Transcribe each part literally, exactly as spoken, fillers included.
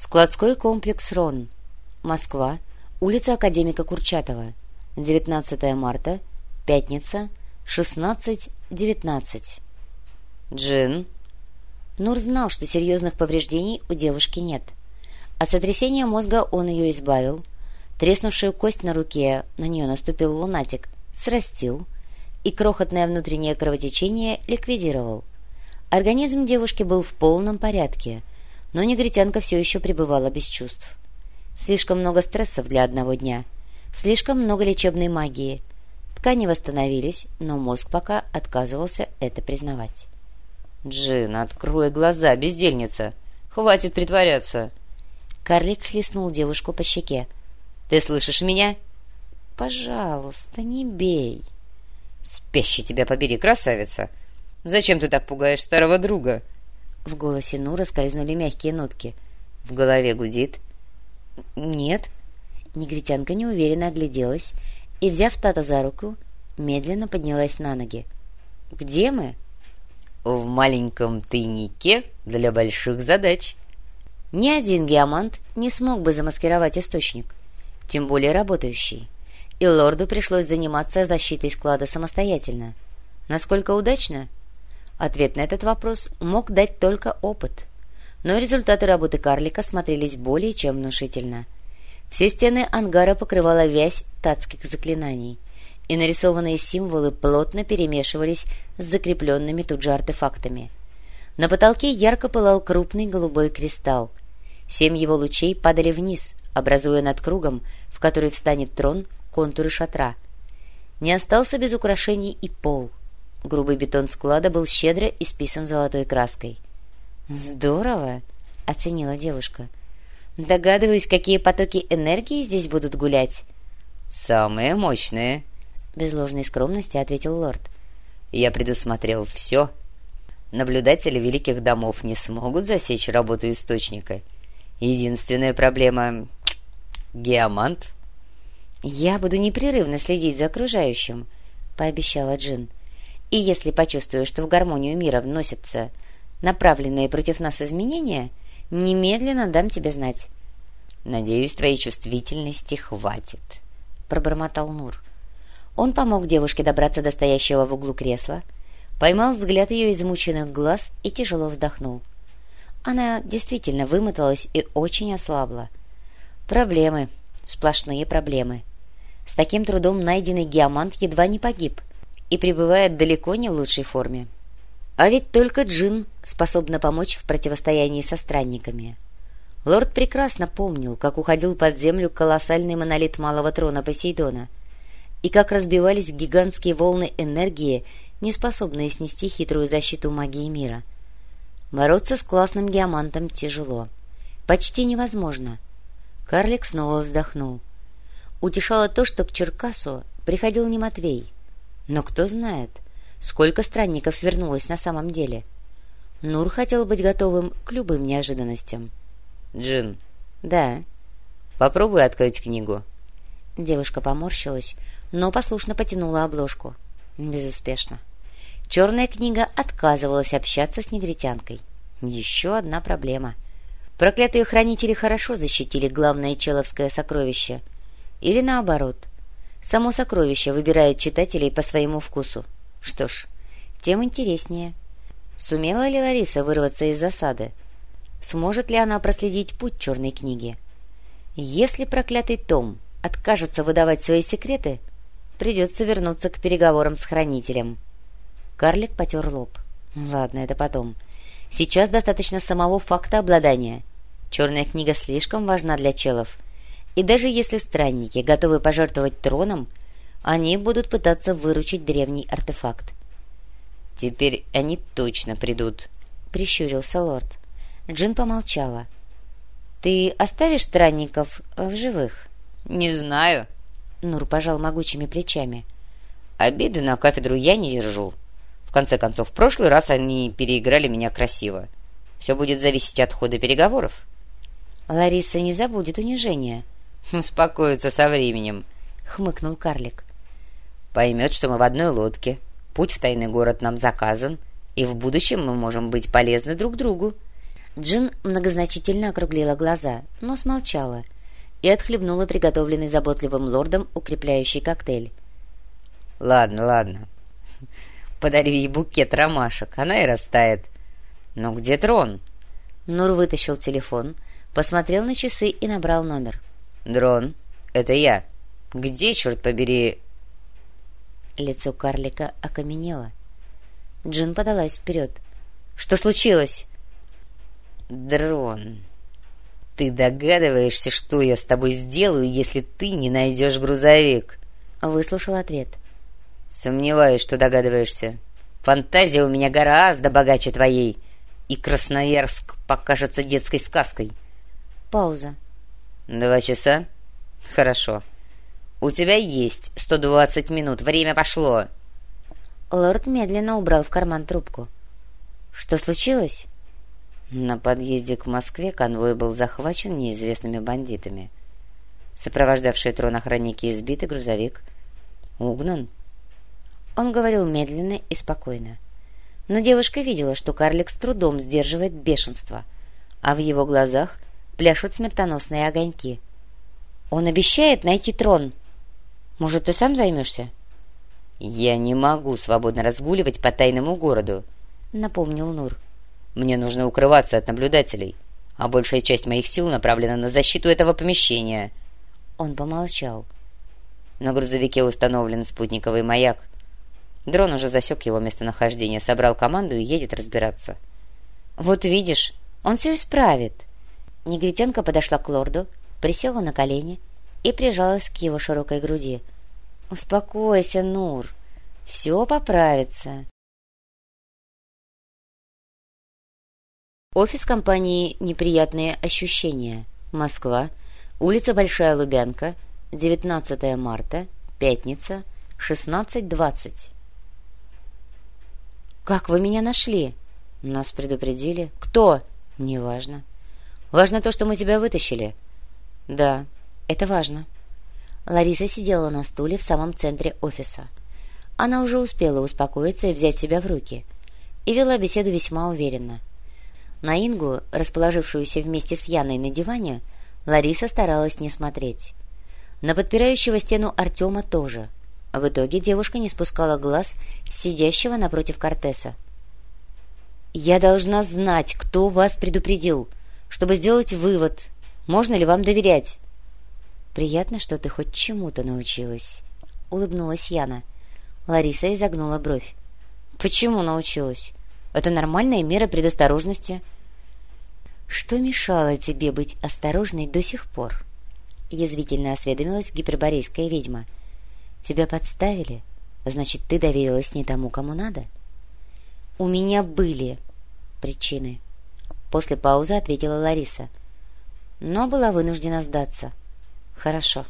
Складской комплекс «Рон», Москва, улица Академика Курчатова, девятнадцатое марта, пятница, шестнадцать девятнадцать. «Джин?» Нур знал, что серьезных повреждений у девушки нет. От сотрясения мозга он ее избавил, треснувшую кость на руке, на нее наступил лунатик, срастил и крохотное внутреннее кровотечение ликвидировал. Организм девушки был в полном порядке, но негритянка все еще пребывала без чувств. Слишком много стрессов для одного дня, слишком много лечебной магии. Ткани восстановились, но мозг пока отказывался это признавать. «Джин, открой глаза, бездельница! Хватит притворяться!» Карлик хлестнул девушку по щеке. «Ты слышишь меня?» «Пожалуйста, не бей!» «Спящий тебя побери, красавица! Зачем ты так пугаешь старого друга?» В голосе Нура скользнули мягкие нотки. «В голове гудит?» «Нет». Негритянка неуверенно огляделась и, взяв Тата за руку, медленно поднялась на ноги. «Где мы?» «В маленьком тайнике для больших задач». Ни один геомант не смог бы замаскировать источник, тем более работающий, и лорду пришлось заниматься защитой склада самостоятельно. Насколько удачно? Ответ на этот вопрос мог дать только опыт, но результаты работы карлика смотрелись более чем внушительно. Все стены ангара покрывала вязь татских заклинаний, и нарисованные символы плотно перемешивались с закрепленными тут же артефактами. На потолке ярко пылал крупный голубой кристалл. Семь его лучей падали вниз, образуя над кругом, в который встанет трон, контуры шатра. Не остался без украшений и пол. Грубый бетон склада был щедро исписан золотой краской. «Здорово!» — оценила девушка. «Догадываюсь, какие потоки энергии здесь будут гулять». «Самые мощные», — без ложной скромности ответил лорд. «Я предусмотрел все. Наблюдатели великих домов не смогут засечь работу источника. Единственная проблема — геомант». «Я буду непрерывно следить за окружающим», — пообещала Джин. «И если почувствую, что в гармонию мира вносятся направленные против нас изменения, немедленно дам тебе знать». «Надеюсь, твоей чувствительности хватит», — пробормотал Нур. Он помог девушке добраться до стоящего в углу кресла, поймал взгляд ее измученных глаз и тяжело вздохнул. Она действительно вымоталась и очень ослабла. Проблемы, сплошные проблемы. С таким трудом найденный геомант едва не погиб и пребывает далеко не в лучшей форме. А ведь только Джин способна помочь в противостоянии со странниками. Лорд прекрасно помнил, как уходил под землю колоссальный монолит малого трона Посейдона, и как разбивались гигантские волны энергии, не способные снести хитрую защиту магии мира. Бороться с классным геомантом тяжело. Почти невозможно. Карлик снова вздохнул. Утешало то, что к Черкасу приходил не Матвей. Но кто знает, сколько странников вернулось на самом деле. Нур хотел быть готовым к любым неожиданностям. «Джин». «Да». «Попробуй открыть книгу». Девушка поморщилась, но послушно потянула обложку. Безуспешно. Черная книга отказывалась общаться с негритянкой. Еще одна проблема. Проклятые хранители хорошо защитили главное человское сокровище. Или наоборот. Само сокровище выбирает читателей по своему вкусу. Что ж, тем интереснее. Сумела ли Лариса вырваться из засады? Сможет ли она проследить путь черной книги? Если проклятый том откажется выдавать свои секреты, придется вернуться к переговорам с хранителем. Карлик потер лоб. Ладно, это потом. Сейчас достаточно самого факта обладания. Черная книга слишком важна для челов. И даже если странники готовы пожертвовать троном, они будут пытаться выручить древний артефакт. «Теперь они точно придут», — прищурился лорд. Джин помолчала. «Ты оставишь странников в живых?» «Не знаю». Нур пожал могучими плечами. «Обиды на кафедру я не держу. В конце концов, в прошлый раз они переиграли меня красиво. Все будет зависеть от хода переговоров». «Лариса не забудет унижения». «Успокоится со временем», — хмыкнул карлик. «Поймет, что мы в одной лодке, путь в тайный город нам заказан, и в будущем мы можем быть полезны друг другу». Джин многозначительно округлила глаза, но смолчала и отхлебнула приготовленный заботливым лордом укрепляющий коктейль. «Ладно, ладно. Подарю ей букет ромашек, она и растает. Но где Дрон?» Нур вытащил телефон, посмотрел на часы и набрал номер. «Дрон, это я. Где, черт побери...» Лицо карлика окаменело. Джин подалась вперед. «Что случилось?» «Дрон, ты догадываешься, что я с тобой сделаю, если ты не найдешь грузовик?» Выслушал ответ. «Сомневаюсь, что догадываешься. Фантазия у меня гораздо богаче твоей, и Красноярск покажется детской сказкой». Пауза. «Два часа? Хорошо. У тебя есть сто двадцать минут. Время пошло». Лорд медленно убрал в карман трубку. «Что случилось?» На подъезде к Москве конвой был захвачен неизвестными бандитами. Сопровождавшие трон охранники избиты, грузовик угнан. Он говорил медленно и спокойно. Но девушка видела, что карлик с трудом сдерживает бешенство, а в его глазах пляшут смертоносные огоньки. «Он обещает найти трон. Может, ты сам займешься?» «Я не могу свободно разгуливать по тайному городу», — напомнил Нур. «Мне нужно укрываться от наблюдателей, а большая часть моих сил направлена на защиту этого помещения». Он помолчал. На грузовике установлен спутниковый маяк. Дрон уже засек его местонахождение, собрал команду и едет разбираться. «Вот видишь, он все исправит». Негритянка подошла к лорду, присела на колени и прижалась к его широкой груди. «Успокойся, Нур, все поправится». Офис компании «Неприятные ощущения». Москва. Улица Большая Лубянка. девятнадцатое марта. Пятница. шестнадцать двадцать. «Как вы меня нашли?» «Нас предупредили». «Кто?» «Неважно». «Важно то, что мы тебя вытащили». «Да, это важно». Лариса сидела на стуле в самом центре офиса. Она уже успела успокоиться и взять себя в руки, и вела беседу весьма уверенно. На Ингу, расположившуюся вместе с Яной на диване, Лариса старалась не смотреть. На подпирающего стену Артема тоже. В итоге девушка не спускала глаз с сидящего напротив Кортеса. «Я должна знать, кто вас предупредил, чтобы сделать вывод, можно ли вам доверять». «Приятно, что ты хоть чему-то научилась», — улыбнулась Яна. Лариса изогнула бровь. «Почему научилась? Это нормальная мера предосторожности». «Что мешало тебе быть осторожной до сих пор?» — язвительно осведомилась гиперборейская ведьма. «Тебя подставили? Значит, ты доверилась не тому, кому надо?» «У меня были причины», — после паузы ответила Лариса. «Но была вынуждена сдаться». «Хорошо.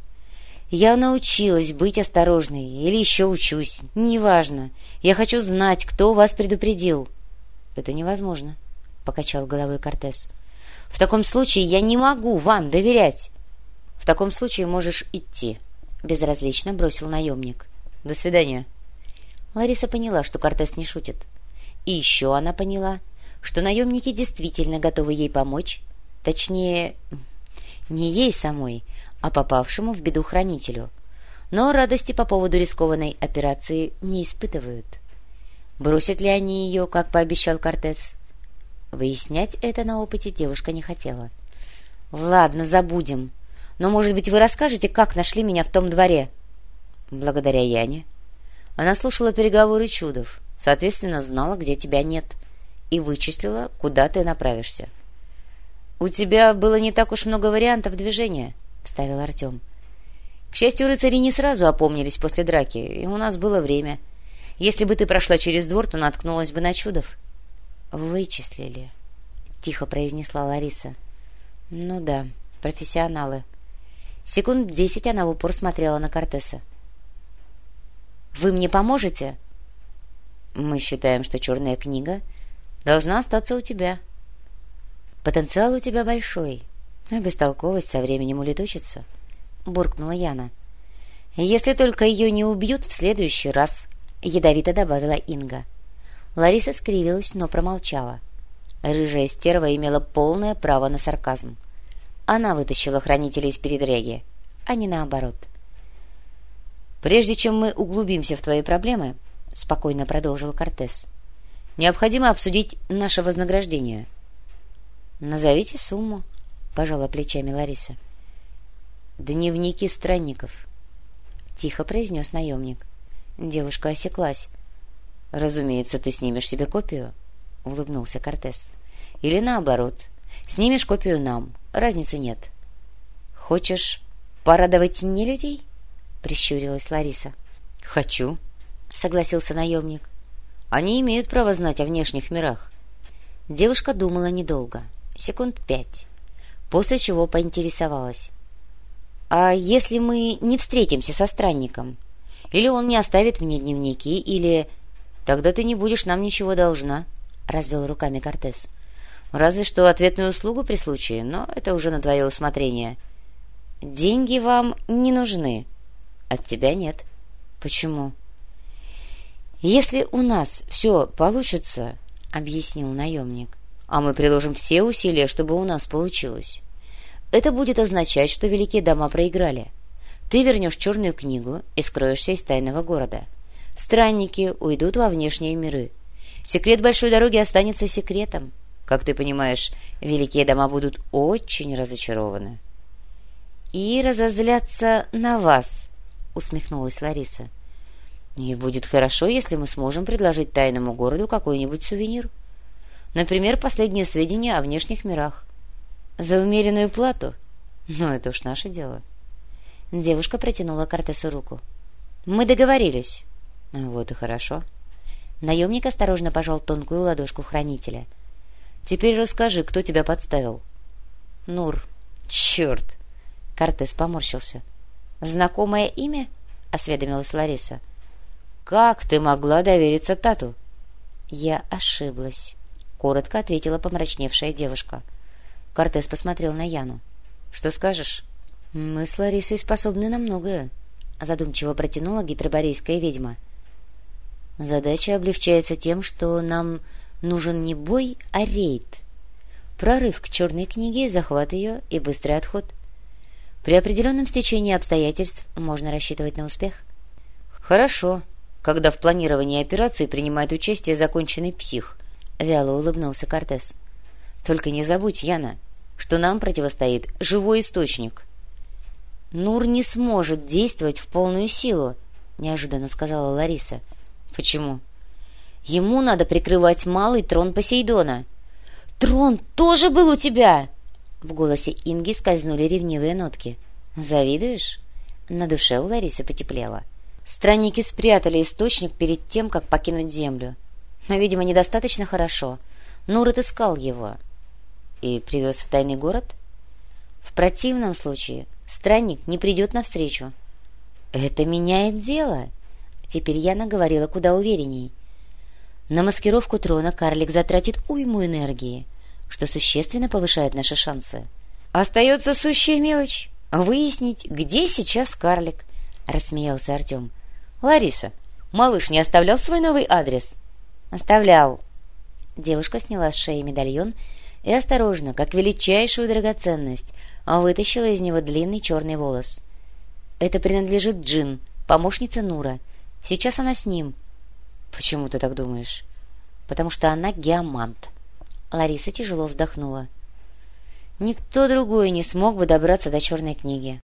Я научилась быть осторожной, или еще учусь, неважно. Я хочу знать, кто вас предупредил». «Это невозможно», — покачал головой Кортес. «В таком случае я не могу вам доверять». «В таком случае можешь идти», — безразлично бросил наемник. «До свидания». Лариса поняла, что Кортес не шутит. И еще она поняла, что наемники действительно готовы ей помочь, точнее, не ей самой, а попавшему в беду хранителю. Но радости по поводу рискованной операции не испытывают. Бросят ли они ее, как пообещал Кортес? Выяснять это на опыте девушка не хотела. «Ладно, забудем. Но, может быть, вы расскажете, как нашли меня в том дворе?» «Благодаря Яне. Она слушала переговоры чудов, соответственно, знала, где тебя нет, и вычислила, куда ты направишься». «У тебя было не так уж много вариантов движения», — вставил Артем. «К счастью, рыцари не сразу опомнились после драки, и у нас было время. Если бы ты прошла через двор, то наткнулась бы на чудов». «Вычислили», — тихо произнесла Лариса. «Ну да, профессионалы». Секунд десять она в упор смотрела на Кортеса. «Вы мне поможете?» «Мы считаем, что черная книга должна остаться у тебя». «Потенциал у тебя большой, а бестолковость со временем улетучится», — буркнула Яна. «Если только ее не убьют в следующий раз», — ядовито добавила Инга. Лариса скривилась, но промолчала. Рыжая стерва имела полное право на сарказм. Она вытащила хранителя из передряги, а не наоборот. «Прежде чем мы углубимся в твои проблемы, — спокойно продолжил Кортес, — необходимо обсудить наше вознаграждение». «Назовите сумму», — пожала плечами Лариса. «Дневники странников», — тихо произнес наемник. Девушка осеклась. «Разумеется, ты снимешь себе копию», — улыбнулся Кортес. «Или наоборот, снимешь копию нам, разницы нет». «Хочешь порадовать нелюдей?» — прищурилась Лариса. «Хочу», — согласился наемник. «Они имеют право знать о внешних мирах». Девушка думала недолго, секунд пять, после чего поинтересовалась. «А если мы не встретимся со странником? Или он не оставит мне дневники, или...» «Тогда ты не будешь нам ничего должна», — развел руками Кортес. «Разве что ответную услугу при случае, но это уже на твое усмотрение». «Деньги вам не нужны?» «От тебя нет». «Почему?» «Если у нас все получится, — объяснил наемник, — а мы приложим все усилия, чтобы у нас получилось, это будет означать, что великие дома проиграли. Ты вернешь черную книгу и скроешься из тайного города. Странники уйдут во внешние миры. Секрет большой дороги останется секретом. Как ты понимаешь, великие дома будут очень разочарованы». «И разозлятся на вас», — усмехнулась Лариса. «И будет хорошо, если мы сможем предложить тайному городу какой-нибудь сувенир. Например, последние сведения о внешних мирах. За умеренную плату? Ну, это уж наше дело». Девушка протянула Кортесу руку. «Мы договорились». «Вот и хорошо». Наемник осторожно пожал тонкую ладошку хранителя. «Теперь расскажи, кто тебя подставил?» «Нур». «Черт!» Кортес поморщился. «Знакомое имя?» — осведомилась Лариса. «Как ты могла довериться Тату?» «Я ошиблась», — коротко ответила помрачневшая девушка. Кортес посмотрел на Яну. «Что скажешь?» «Мы с Ларисой способны на многое», — задумчиво протянула гиперборейская ведьма. «Задача облегчается тем, что нам нужен не бой, а рейд. Прорыв к черной книге, захват ее и быстрый отход. При определенном стечении обстоятельств можно рассчитывать на успех». «Хорошо, когда в планировании операции принимает участие законченный псих», — вяло улыбнулся Кортес. «Только не забудь, Яна, что нам противостоит живой источник». «Нур не сможет действовать в полную силу», — неожиданно сказала Лариса. «Почему?» «Ему надо прикрывать малый трон Посейдона». «Трон тоже был у тебя?» В голосе Инги скользнули ревнивые нотки. «Завидуешь?» На душе у Ларисы потеплело. Странники спрятали источник перед тем, как покинуть землю. Но, видимо, недостаточно хорошо. Нур отыскал его и привез в тайный город. В противном случае странник не придет навстречу. «Это меняет дело». Теперь Яна говорила куда уверенней. «На маскировку трона карлик затратит уйму энергии, что существенно повышает наши шансы. Остается сущая мелочь — выяснить, где сейчас карлик», — рассмеялся Артем. «Лариса, малыш не оставлял свой новый адрес?» «Оставлял». Девушка сняла с шеи медальон и осторожно, как величайшую драгоценность, вытащила из него длинный черный волос. «Это принадлежит Джин, помощнице Нура. Сейчас она с ним». «Почему ты так думаешь?» «Потому что она геомант». Лариса тяжело вздохнула. «Никто другой не смог бы добраться до черной книги.